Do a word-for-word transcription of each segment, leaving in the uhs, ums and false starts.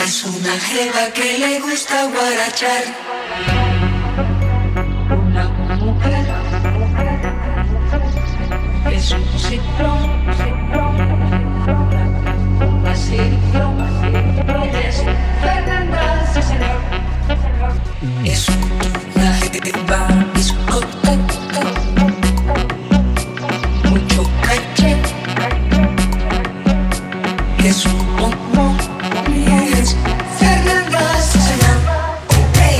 Es una jeva que le gusta guarachar. Una mujer es un ciclón, una ciclón, es Fernanda, sí señor. Es una jeva discoteca, mucho caché, es un bombón. Es Fernanda, sí señor. Hey.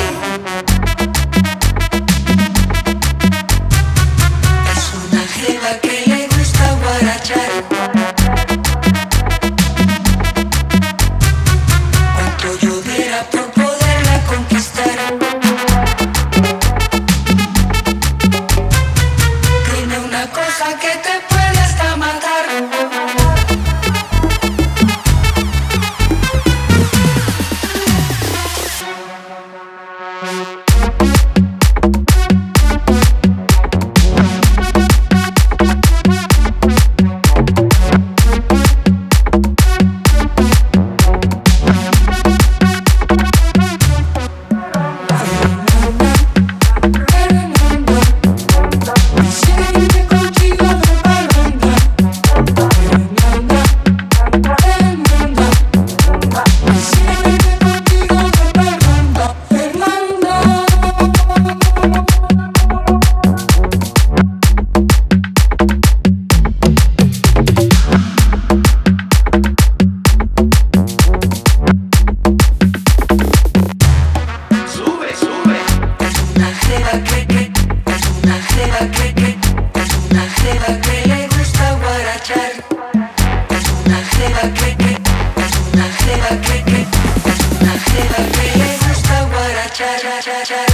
Es una jeva que le gusta guarachar. Cuanto yo diera por poderla conquistar. Tiene una cosa que te puede hasta matar. Cha cha cha cha.